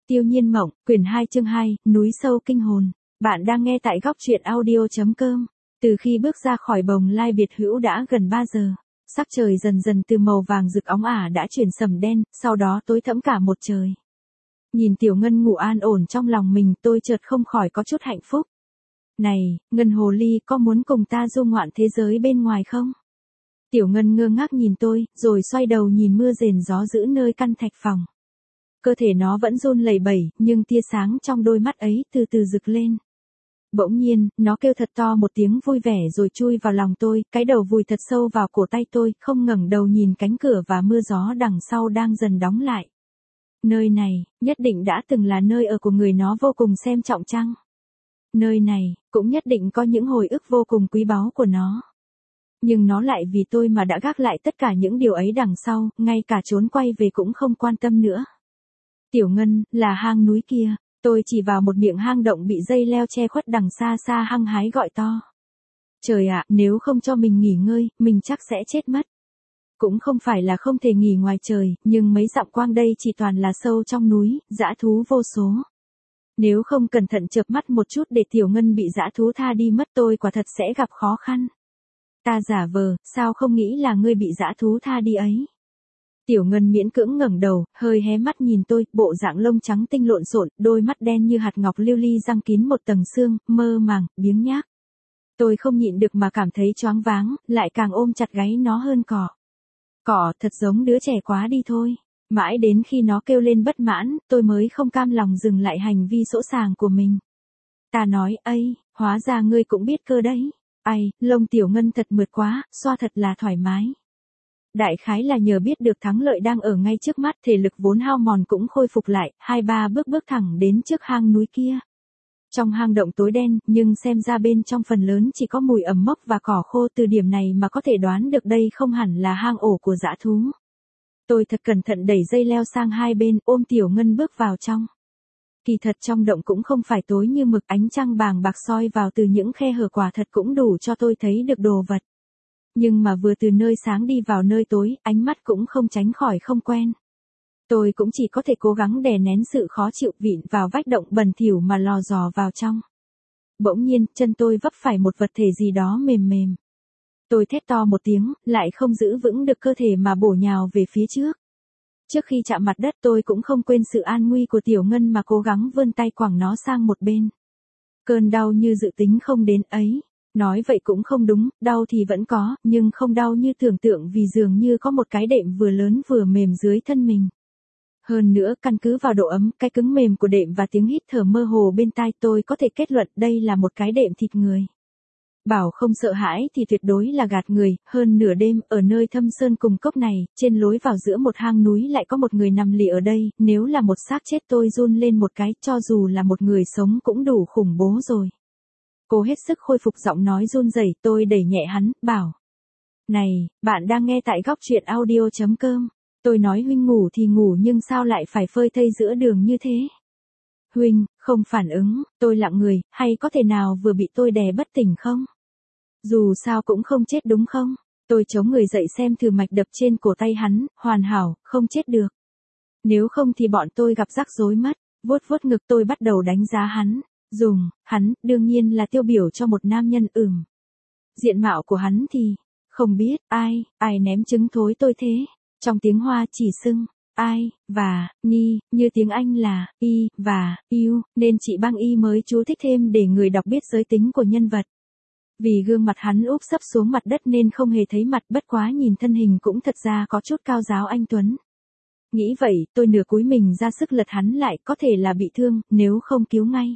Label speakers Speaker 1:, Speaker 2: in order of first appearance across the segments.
Speaker 1: Tiêu Nhiên Mộng, quyển 2 chương 2, núi sâu kinh hồn. Bạn đang nghe tại góc truyện audio.com. Từ khi bước ra khỏi bồng lai biệt hữu đã gần 3 giờ. Sắc trời dần dần từ màu vàng rực óng ả đã chuyển sầm đen, sau đó tối thẫm cả một trời. Nhìn Tiểu Ngân ngủ an ổn trong lòng mình, tôi chợt không khỏi có chút hạnh phúc. Này, Ngân Hồ Ly, có muốn cùng ta du ngoạn thế giới bên ngoài không? Tiểu Ngân ngơ ngác nhìn tôi, rồi xoay đầu nhìn mưa rền gió dữ nơi căn thạch phòng. Cơ thể nó vẫn run lẩy bẩy, nhưng tia sáng trong đôi mắt ấy từ từ rực lên. Bỗng nhiên, nó kêu thật to một tiếng vui vẻ rồi chui vào lòng tôi, cái đầu vùi thật sâu vào cổ tay tôi, không ngẩng đầu nhìn cánh cửa và mưa gió đằng sau đang dần đóng lại. Nơi này, nhất định đã từng là nơi ở của người nó vô cùng xem trọng chăng? Nơi này, cũng nhất định có những hồi ức vô cùng quý báu của nó. Nhưng nó lại vì tôi mà đã gác lại tất cả những điều ấy đằng sau, ngay cả trốn quay về cũng không quan tâm nữa. Tiểu Ngân, là hang núi kia. Tôi chỉ vào một miệng hang động bị dây leo che khuất đằng xa xa hăng hái gọi to. Trời ạ, nếu không cho mình nghỉ ngơi, mình chắc sẽ chết mất. Cũng không phải là không thể nghỉ ngoài trời, nhưng mấy dặm quang đây chỉ toàn là sâu trong núi, dã thú vô số. Nếu không cẩn thận chợp mắt một chút để Tiểu Ngân bị dã thú tha đi mất tôi quả thật sẽ gặp khó khăn. Ta giả vờ, sao không nghĩ là ngươi bị dã thú tha đi ấy? Tiểu Ngân miễn cưỡng ngẩng đầu, hơi hé mắt nhìn tôi, bộ dạng lông trắng tinh lộn xộn, đôi mắt đen như hạt ngọc lưu ly răng kín một tầng xương, mơ màng, biếng nhác. Tôi không nhịn được mà cảm thấy choáng váng, lại càng ôm chặt gáy nó hơn cỏ. Cỏ thật giống đứa trẻ quá đi thôi. Mãi đến khi nó kêu lên bất mãn, tôi mới không cam lòng dừng lại hành vi sỗ sàng của mình. Ta nói, ây, hóa ra ngươi cũng biết cơ đấy. Ai, lông Tiểu Ngân thật mượt quá, xoa thật là thoải mái. Đại khái là nhờ biết được thắng lợi đang ở ngay trước mắt, thể lực vốn hao mòn cũng khôi phục lại, 2-3 bước thẳng đến trước hang núi kia. Trong hang động tối đen, nhưng xem ra bên trong phần lớn chỉ có mùi ẩm mốc và cỏ khô, từ điểm này mà có thể đoán được đây không hẳn là hang ổ của dã thú. Tôi thật cẩn thận đẩy dây leo sang hai bên, ôm Tiểu Ngân bước vào trong. Kỳ thật trong động cũng không phải tối như mực, ánh trăng bàng bạc soi vào từ những khe hở quả thật cũng đủ cho tôi thấy được đồ vật. Nhưng mà vừa từ nơi sáng đi vào nơi tối, ánh mắt cũng không tránh khỏi không quen. Tôi cũng chỉ có thể cố gắng đè nén sự khó chịu vịn vào vách động bẩn thỉu mà lò dò vào trong. Bỗng nhiên, chân tôi vấp phải một vật thể gì đó mềm mềm. Tôi thét to một tiếng, lại không giữ vững được cơ thể mà bổ nhào về phía trước. Trước khi chạm mặt đất tôi cũng không quên sự an nguy của Tiểu Ngân mà cố gắng vươn tay quẳng nó sang một bên. Cơn đau như dự tính không đến ấy. Nói vậy cũng không đúng, đau thì vẫn có, nhưng không đau như tưởng tượng vì dường như có một cái đệm vừa lớn vừa mềm dưới thân mình. Hơn nữa, căn cứ vào độ ấm, cái cứng mềm của đệm và tiếng hít thở mơ hồ bên tai tôi có thể kết luận đây là một cái đệm thịt người. Bảo không sợ hãi thì tuyệt đối là gạt người, hơn nửa đêm, ở nơi thâm sơn cùng cốc này, trên lối vào giữa một hang núi lại có một người nằm lì ở đây, nếu là một xác chết tôi run lên một cái, cho dù là một người sống cũng đủ khủng bố rồi. Cố hết sức khôi phục giọng nói run rẩy, tôi đẩy nhẹ hắn, bảo. Này, bạn đang nghe tại góc truyện audio.com. Tôi nói huynh ngủ thì ngủ nhưng sao lại phải phơi thây giữa đường như thế? Huynh, không phản ứng, tôi lặng người, hay có thể nào vừa bị tôi đè bất tỉnh không? Dù sao cũng không chết đúng không? Tôi chống người dậy xem thử mạch đập trên cổ tay hắn, hoàn hảo, không chết được. Nếu không thì bọn tôi gặp rắc rối mất, vuốt vuốt ngực tôi bắt đầu đánh giá hắn. Hắn, đương nhiên là tiêu biểu cho một nam nhân Diện mạo của hắn thì, không biết, ai ném trứng thối tôi thế. Trong tiếng Hoa chỉ xưng, ai, và, ni, như tiếng Anh là, y, và, yêu, nên chị Băng Y mới chú thích thêm để người đọc biết giới tính của nhân vật. Vì gương mặt hắn úp sấp xuống mặt đất nên không hề thấy mặt, bất quá nhìn thân hình cũng thật ra có chút cao giáo anh tuấn. Nghĩ vậy, tôi nửa cúi mình ra sức lật hắn lại, có thể là bị thương, nếu không cứu ngay.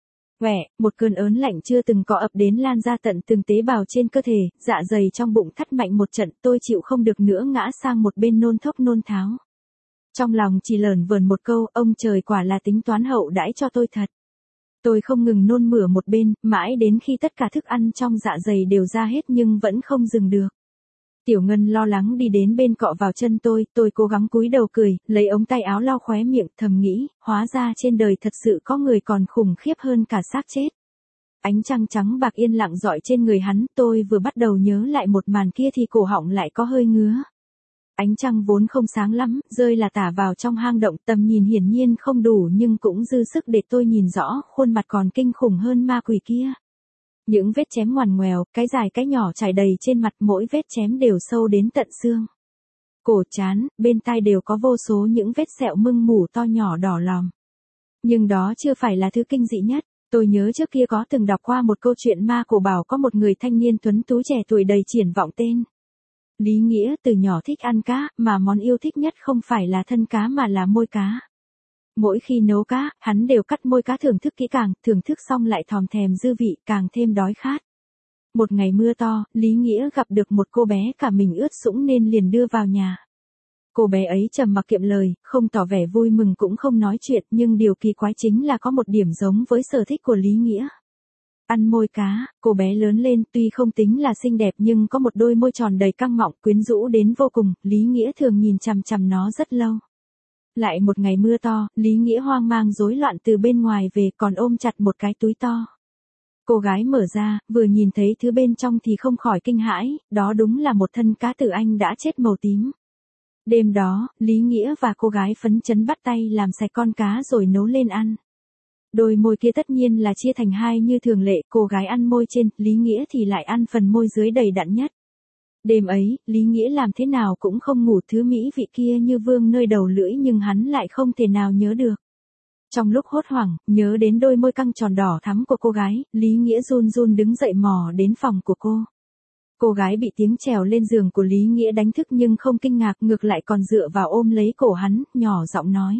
Speaker 1: Một cơn ớn lạnh chưa từng có ập đến lan ra tận từng tế bào trên cơ thể, dạ dày trong bụng thắt mạnh một trận, tôi chịu không được nữa ngã sang một bên nôn thốc nôn tháo. Trong lòng chỉ lởn vởn một câu, ông trời quả là tính toán hậu đãi cho tôi thật. Tôi không ngừng nôn mửa một bên, mãi đến khi tất cả thức ăn trong dạ dày đều ra hết nhưng vẫn không dừng được. Tiểu Ngân lo lắng đi đến bên cọ vào chân tôi cố gắng cúi đầu cười, lấy ống tay áo lau khóe miệng, thầm nghĩ, hóa ra trên đời thật sự có người còn khủng khiếp hơn cả xác chết. Ánh trăng trắng bạc yên lặng rọi trên người hắn, tôi vừa bắt đầu nhớ lại một màn kia thì cổ họng lại có hơi ngứa. Ánh trăng vốn không sáng lắm, rơi là tả vào trong hang động, tầm nhìn hiển nhiên không đủ nhưng cũng dư sức để tôi nhìn rõ, khuôn mặt còn kinh khủng hơn ma quỷ kia. Những vết chém ngoằn ngoèo, cái dài cái nhỏ trải đầy trên mặt, mỗi vết chém đều sâu đến tận xương. Cổ, trán, bên tai đều có vô số những vết sẹo mưng mủ to nhỏ đỏ lòm. Nhưng đó chưa phải là thứ kinh dị nhất. Tôi nhớ trước kia có từng đọc qua một câu chuyện ma cổ bảo có một người thanh niên tuấn tú trẻ tuổi đầy triển vọng tên Lý Nghĩa, từ nhỏ thích ăn cá, mà món yêu thích nhất không phải là thân cá mà là môi cá. Mỗi khi nấu cá, hắn đều cắt môi cá thưởng thức kỹ càng, thưởng thức xong lại thòm thèm dư vị, càng thêm đói khát. Một ngày mưa to, Lý Nghĩa gặp được một cô bé cả mình ướt sũng nên liền đưa vào nhà. Cô bé ấy trầm mặc kiệm lời, không tỏ vẻ vui mừng cũng không nói chuyện, nhưng điều kỳ quái chính là có một điểm giống với sở thích của Lý Nghĩa. Ăn môi cá. Cô bé lớn lên tuy không tính là xinh đẹp nhưng có một đôi môi tròn đầy căng mọng quyến rũ đến vô cùng, Lý Nghĩa thường nhìn chằm chằm nó rất lâu. Lại một ngày mưa to, Lý Nghĩa hoang mang rối loạn từ bên ngoài về còn ôm chặt một cái túi to. Cô gái mở ra, vừa nhìn thấy thứ bên trong thì không khỏi kinh hãi, đó đúng là một thân cá tử anh đã chết màu tím. Đêm đó, Lý Nghĩa và cô gái phấn chấn bắt tay làm sạch con cá rồi nấu lên ăn. Đôi môi kia tất nhiên là chia thành hai như thường lệ, cô gái ăn môi trên, Lý Nghĩa thì lại ăn phần môi dưới đầy đặn nhất. Đêm ấy, Lý Nghĩa làm thế nào cũng không ngủ, thứ mỹ vị kia như vương nơi đầu lưỡi nhưng hắn lại không thể nào nhớ được. Trong lúc hốt hoảng, nhớ đến đôi môi căng tròn đỏ thắm của cô gái, Lý Nghĩa run run đứng dậy mò đến phòng của cô. Cô gái bị tiếng trèo lên giường của Lý Nghĩa đánh thức nhưng không kinh ngạc, ngược lại còn dựa vào ôm lấy cổ hắn, nhỏ giọng nói.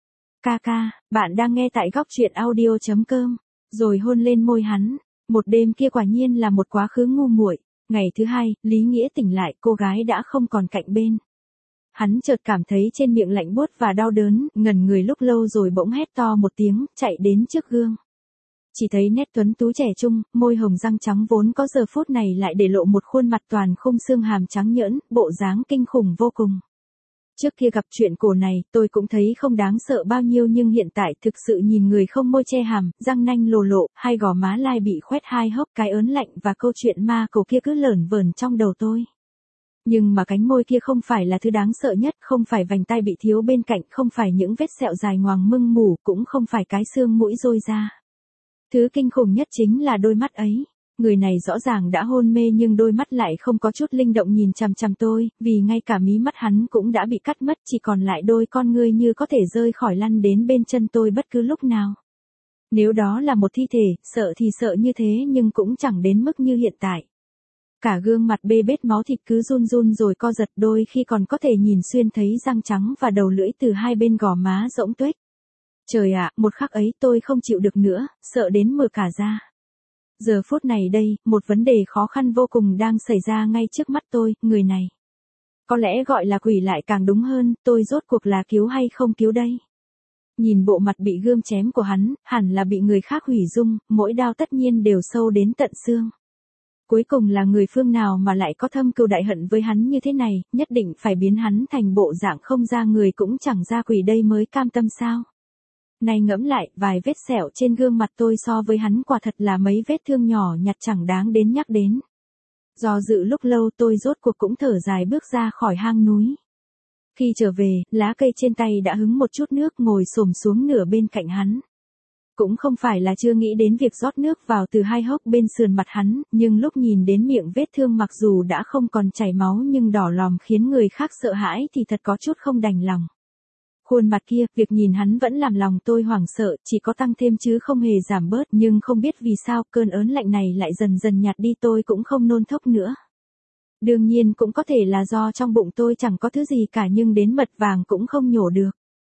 Speaker 1: Ca ca, bạn đang nghe tại góc truyện audio.com, rồi hôn lên môi hắn. Một đêm kia quả nhiên là một quá khứ ngu muội. Ngày thứ hai, Lý Nghĩa tỉnh lại, cô gái đã không còn cạnh bên. Hắn chợt cảm thấy trên miệng lạnh buốt và đau đớn, ngẩn người lúc lâu rồi bỗng hét to một tiếng, chạy đến trước gương. Chỉ thấy nét tuấn tú trẻ trung, môi hồng răng trắng vốn có giờ phút này lại để lộ một khuôn mặt toàn khung xương hàm trắng nhỡn, bộ dáng kinh khủng vô cùng. Trước kia gặp chuyện cổ này, tôi cũng thấy không đáng sợ bao nhiêu nhưng hiện tại thực sự nhìn người không môi che hàm, răng nanh lồ lộ, hai gò má lai bị khoét hai hốc, cái ớn lạnh và câu chuyện ma cổ kia cứ lởn vởn trong đầu tôi. Nhưng mà cánh môi kia không phải là thứ đáng sợ nhất, không phải vành tai bị thiếu bên cạnh, không phải những vết sẹo dài ngoằng mưng mủ, cũng không phải cái xương mũi rôi ra. Thứ kinh khủng nhất chính là đôi mắt ấy. Người này rõ ràng đã hôn mê nhưng đôi mắt lại không có chút linh động nhìn chằm chằm tôi, vì ngay cả mí mắt hắn cũng đã bị cắt mất, chỉ còn lại đôi con ngươi như có thể rơi khỏi lăn đến bên chân tôi bất cứ lúc nào. Nếu đó là một thi thể, sợ thì sợ như thế nhưng cũng chẳng đến mức như hiện tại. Cả gương mặt bê bết máu thịt cứ run run rồi co giật, đôi khi còn có thể nhìn xuyên thấy răng trắng và đầu lưỡi từ hai bên gò má rỗng tuếch. Trời ạ, một khắc ấy tôi không chịu được nữa, sợ đến mở cả ra. Giờ phút này đây, một vấn đề khó khăn vô cùng đang xảy ra ngay trước mắt tôi, người này. Có lẽ gọi là quỷ lại càng đúng hơn, tôi rốt cuộc là cứu hay không cứu đây? Nhìn bộ mặt bị gươm chém của hắn, hẳn là bị người khác hủy dung, mỗi đao tất nhiên đều sâu đến tận xương. Cuối cùng là người phương nào mà lại có thâm cừu đại hận với hắn như thế này, nhất định phải biến hắn thành bộ dạng không ra người cũng chẳng ra quỷ đây mới cam tâm sao? Này ngẫm lại, vài vết sẹo trên gương mặt tôi so với hắn quả thật là mấy vết thương nhỏ nhặt chẳng đáng đến nhắc đến. Do dự lúc lâu tôi rốt cuộc cũng thở dài bước ra khỏi hang núi. Khi trở về, lá cây trên tay đã hứng một chút nước, ngồi xổm xuống nửa bên cạnh hắn. Cũng không phải là chưa nghĩ đến việc rót nước vào từ hai hốc bên sườn mặt hắn, nhưng lúc nhìn đến miệng vết thương mặc dù đã không còn chảy máu nhưng đỏ lòm khiến người khác sợ hãi thì thật có chút không đành lòng. Khuôn mặt kia, việc nhìn hắn vẫn làm lòng tôi hoảng sợ, chỉ có tăng thêm chứ không hề giảm bớt, nhưng không biết vì sao cơn ớn lạnh này lại dần dần nhạt đi, tôi cũng không nôn thốc nữa. Đương nhiên cũng có thể là do trong bụng tôi chẳng có thứ gì cả nhưng đến mật vàng cũng không nhổ được.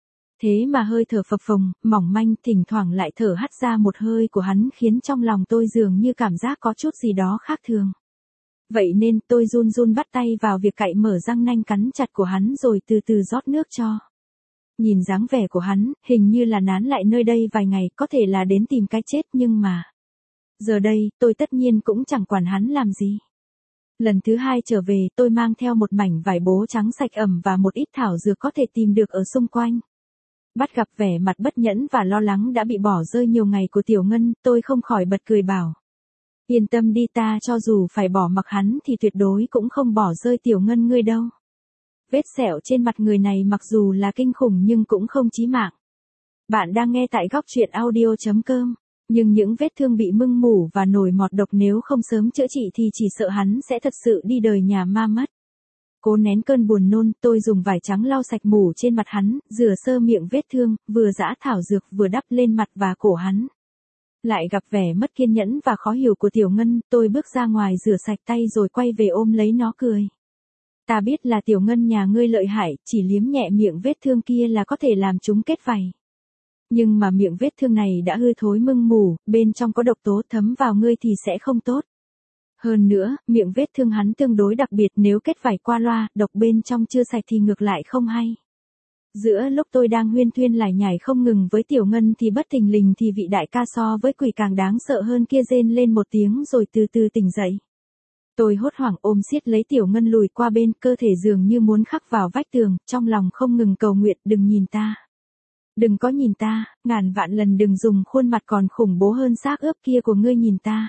Speaker 1: Thế mà hơi thở phập phồng, mỏng manh, thỉnh thoảng lại thở hắt ra một hơi của hắn khiến trong lòng tôi dường như cảm giác có chút gì đó khác thường. Vậy nên tôi run run bắt tay vào việc cạy mở răng nanh cắn chặt của hắn rồi từ từ rót nước cho. Nhìn dáng vẻ của hắn, hình như là nán lại nơi đây vài ngày, có thể là đến tìm cái chết nhưng mà. Giờ đây, tôi tất nhiên cũng chẳng quản hắn làm gì. Lần thứ hai trở về, tôi mang theo một mảnh vải bố trắng sạch ẩm và một ít thảo dược có thể tìm được ở xung quanh. Bắt gặp vẻ mặt bất nhẫn và lo lắng đã bị bỏ rơi nhiều ngày của Tiểu Ngân, tôi không khỏi bật cười bảo. Yên tâm đi, ta cho dù phải bỏ mặc hắn thì tuyệt đối cũng không bỏ rơi Tiểu Ngân ngươi đâu. Vết sẹo trên mặt người này mặc dù là kinh khủng nhưng cũng không chí mạng. Bạn đang nghe tại góc truyện audio.com. Nhưng những vết thương bị mưng mủ và nổi mọt độc nếu không sớm chữa trị thì chỉ sợ hắn sẽ thật sự đi đời nhà ma mất. Cố nén cơn buồn nôn, tôi dùng vải trắng lau sạch mủ trên mặt hắn, rửa sơ miệng vết thương, vừa giã thảo dược vừa đắp lên mặt và cổ hắn. Lại gặp vẻ mất kiên nhẫn và khó hiểu của Tiểu Ngân, tôi bước ra ngoài rửa sạch tay rồi quay về ôm lấy nó cười. Ta biết là Tiểu Ngân nhà ngươi lợi hại, chỉ liếm nhẹ miệng vết thương kia là có thể làm chúng kết vảy. Nhưng mà miệng vết thương này đã hư thối mưng mủ, bên trong có độc tố thấm vào ngươi thì sẽ không tốt. Hơn nữa, miệng vết thương hắn tương đối đặc biệt, nếu kết vảy qua loa, độc bên trong chưa sạch thì ngược lại không hay. Giữa lúc tôi đang huyên thuyên lải nhải không ngừng với Tiểu Ngân thì bất thình lình thì vị đại ca so với quỷ càng đáng sợ hơn kia rên lên một tiếng rồi từ từ tỉnh dậy. Tôi hốt hoảng ôm siết lấy Tiểu Ngân lùi qua bên, cơ thể dường như muốn khắc vào vách tường, trong lòng không ngừng cầu nguyện, đừng nhìn ta. Đừng có nhìn ta, ngàn vạn lần đừng dùng khuôn mặt còn khủng bố hơn xác ướp kia của ngươi nhìn ta.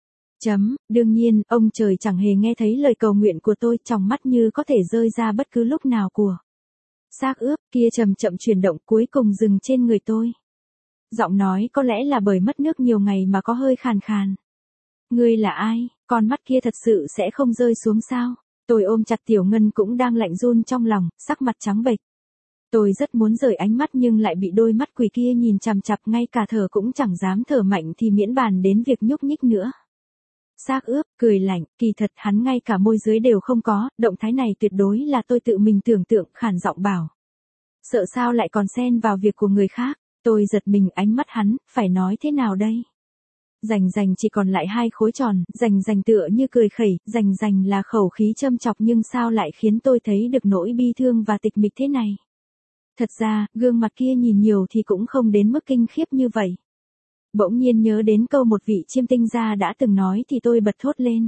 Speaker 1: Đương nhiên, ông trời chẳng hề nghe thấy lời cầu nguyện của tôi, trong mắt như có thể rơi ra bất cứ lúc nào của. Xác ướp kia chậm chậm chuyển động cuối cùng dừng trên người tôi. Giọng nói có lẽ là bởi mất nước nhiều ngày mà có hơi khàn khàn. Ngươi là ai, con mắt kia thật sự sẽ không rơi xuống sao? Tôi ôm chặt Tiểu Ngân cũng đang lạnh run trong lòng, sắc mặt trắng bệch. Tôi rất muốn rời ánh mắt nhưng lại bị đôi mắt quỷ kia nhìn chằm chằm, ngay cả thở cũng chẳng dám thở mạnh thì miễn bàn đến việc nhúc nhích nữa. Xác ướp, cười lạnh, kỳ thật hắn ngay cả môi dưới đều không có, động thái này tuyệt đối là tôi tự mình tưởng tượng, khản giọng bảo. Sợ sao lại còn xen vào việc của người khác, tôi giật mình ánh mắt hắn, phải nói thế nào đây? Rành rành chỉ còn lại hai khối tròn, rành rành tựa như cười khẩy, rành rành là khẩu khí châm chọc nhưng sao lại khiến tôi thấy được nỗi bi thương và tịch mịch thế này? Thật ra, gương mặt kia nhìn nhiều thì cũng không đến mức kinh khiếp như vậy. Bỗng nhiên nhớ đến câu một vị chiêm tinh gia đã từng nói thì tôi bật thốt lên.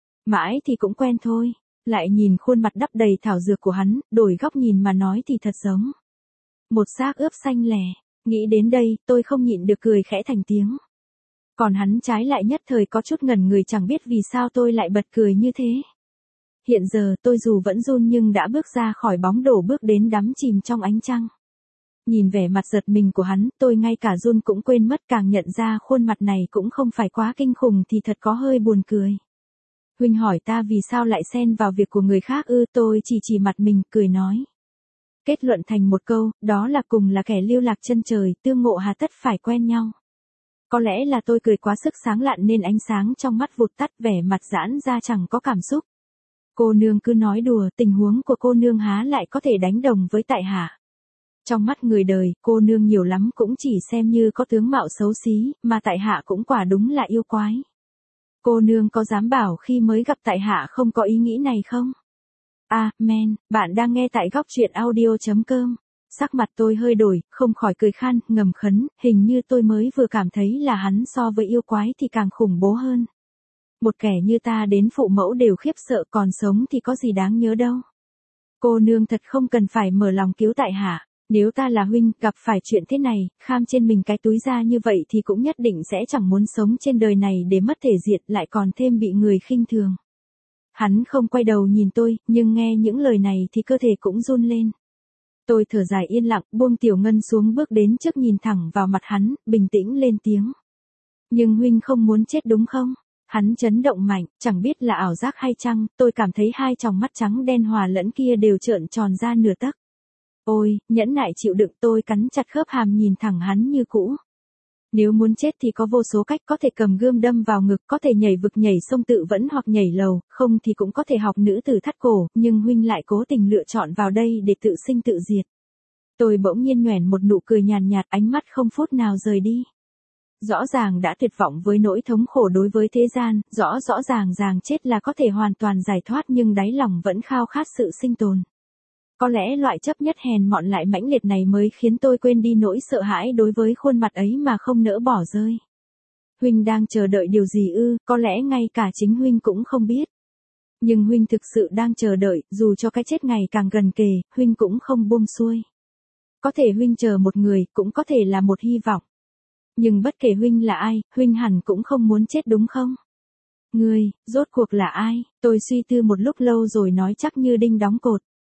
Speaker 1: Mãi thì cũng quen thôi, lại nhìn khuôn mặt đắp đầy thảo dược của hắn, đổi góc nhìn mà nói thì thật giống một xác ướp xanh lẻ. Nghĩ đến đây, tôi không nhịn được cười khẽ thành tiếng. Còn hắn trái lại nhất thời có chút ngẩn người, chẳng biết vì sao tôi lại bật cười như thế. Hiện giờ tôi dù vẫn run nhưng đã bước ra khỏi bóng đổ, bước đến đắm chìm trong ánh trăng. Nhìn vẻ mặt giật mình của hắn, tôi ngay cả run cũng quên mất, càng nhận ra khuôn mặt này cũng không phải quá kinh khủng thì thật có hơi buồn cười. Huynh hỏi ta vì sao lại xen vào việc của người khác ư? Tôi chỉ mặt mình, cười nói. Kết luận thành một câu, đó là cùng là kẻ lưu lạc chân trời, tương ngộ hà tất phải quen nhau. Có lẽ là tôi cười quá sức sáng lạn nên ánh sáng trong mắt vụt tắt, vẻ mặt giãn ra chẳng có cảm xúc. Cô nương cứ nói đùa, tình huống của cô nương há lại có thể đánh đồng với tại hạ. Trong mắt người đời, cô nương nhiều lắm cũng chỉ xem như có tướng mạo xấu xí, mà tại hạ cũng quả đúng là yêu quái. Cô nương có dám bảo khi mới gặp tại hạ không có ý nghĩ này không? Bạn đang nghe tại góc truyện audio.com. Sắc mặt tôi hơi đổi, không khỏi cười khan, ngầm khấn, hình như tôi mới vừa cảm thấy là hắn so với yêu quái thì càng khủng bố hơn. Một kẻ như ta đến phụ mẫu đều khiếp sợ, còn sống thì có gì đáng nhớ đâu. Cô nương thật không cần phải mở lòng cứu tại hạ. Nếu ta là huynh, gặp phải chuyện thế này, kham trên mình cái túi ra như vậy thì cũng nhất định sẽ chẳng muốn sống trên đời này để mất thể diện, lại còn thêm bị người khinh thường. Hắn không quay đầu nhìn tôi, nhưng nghe những lời này thì cơ thể cũng run lên. Tôi thở dài yên lặng, buông Tiểu Ngân xuống, bước đến trước nhìn thẳng vào mặt hắn, bình tĩnh lên tiếng. Nhưng huynh không muốn chết đúng không? Hắn chấn động mạnh, chẳng biết là ảo giác hay chăng, tôi cảm thấy hai tròng mắt trắng đen hòa lẫn kia đều trợn tròn ra nửa tấc. Ôi, nhẫn nại chịu đựng, tôi cắn chặt khớp hàm nhìn thẳng hắn như cũ. Nếu muốn chết thì có vô số cách, có thể cầm gươm đâm vào ngực, có thể nhảy vực nhảy sông tự vẫn hoặc nhảy lầu, không thì cũng có thể học nữ tử thắt cổ, nhưng huynh lại cố tình lựa chọn vào đây để tự sinh tự diệt. Tôi bỗng nhiên nhoẻn một nụ cười nhàn nhạt, ánh mắt không phút nào rời đi. Rõ ràng đã tuyệt vọng với nỗi thống khổ đối với thế gian, rõ ràng chết là có thể hoàn toàn giải thoát nhưng đáy lòng vẫn khao khát sự sinh tồn. Có lẽ loại chấp nhất hèn mọn lại mãnh liệt này mới khiến tôi quên đi nỗi sợ hãi đối với khuôn mặt ấy mà không nỡ bỏ rơi. Huynh đang chờ đợi điều gì ư? Có lẽ ngay cả chính huynh cũng không biết. Nhưng huynh thực sự đang chờ đợi, dù cho cái chết ngày càng gần kề, huynh cũng không buông xuôi. Có thể huynh chờ một người, cũng có thể là một hy vọng. Nhưng bất kể huynh là ai, huynh hẳn cũng không muốn chết đúng không? Ngươi, rốt cuộc là ai? Tôi suy tư một lúc lâu rồi nói chắc như đinh đóng cột.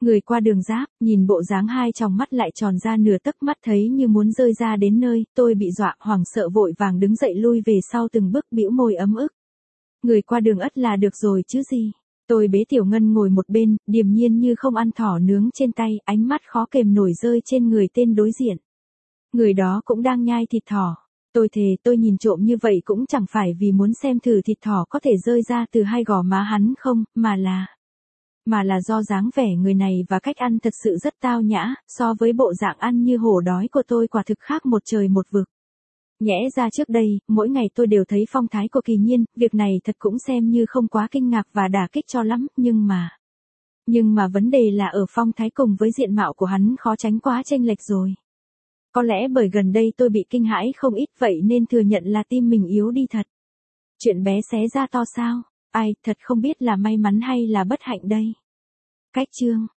Speaker 1: Người qua đường giáp, nhìn bộ dáng hai tròng mắt lại tròn ra nửa tấc, mắt thấy như muốn rơi ra đến nơi, tôi bị dọa, hoảng sợ vội vàng đứng dậy lui về sau từng bước, bĩu môi ấm ức. Người qua đường ất là được rồi chứ gì. Tôi bế Tiểu Ngân ngồi một bên, điềm nhiên như không ăn thỏ nướng trên tay, ánh mắt khó kềm nổi rơi trên người tên đối diện. Người đó cũng đang nhai thịt thỏ. Tôi thề tôi nhìn trộm như vậy cũng chẳng phải vì muốn xem thử thịt thỏ có thể rơi ra từ hai gò má hắn không, mà là do dáng vẻ người này và cách ăn thật sự rất tao nhã, so với bộ dạng ăn như hổ đói của tôi quả thực khác một trời một vực. Nhẽ ra trước đây, mỗi ngày tôi đều thấy phong thái của Kỳ Nhiên, việc này thật cũng xem như không quá kinh ngạc và đả kích cho lắm, nhưng mà vấn đề là ở phong thái cùng với diện mạo của hắn khó tránh quá chênh lệch rồi. Có lẽ bởi gần đây tôi bị kinh hãi không ít vậy nên thừa nhận là tim mình yếu đi thật. Chuyện bé xé ra to sao? Ai, thật không biết là may mắn hay là bất hạnh đây. Cách chương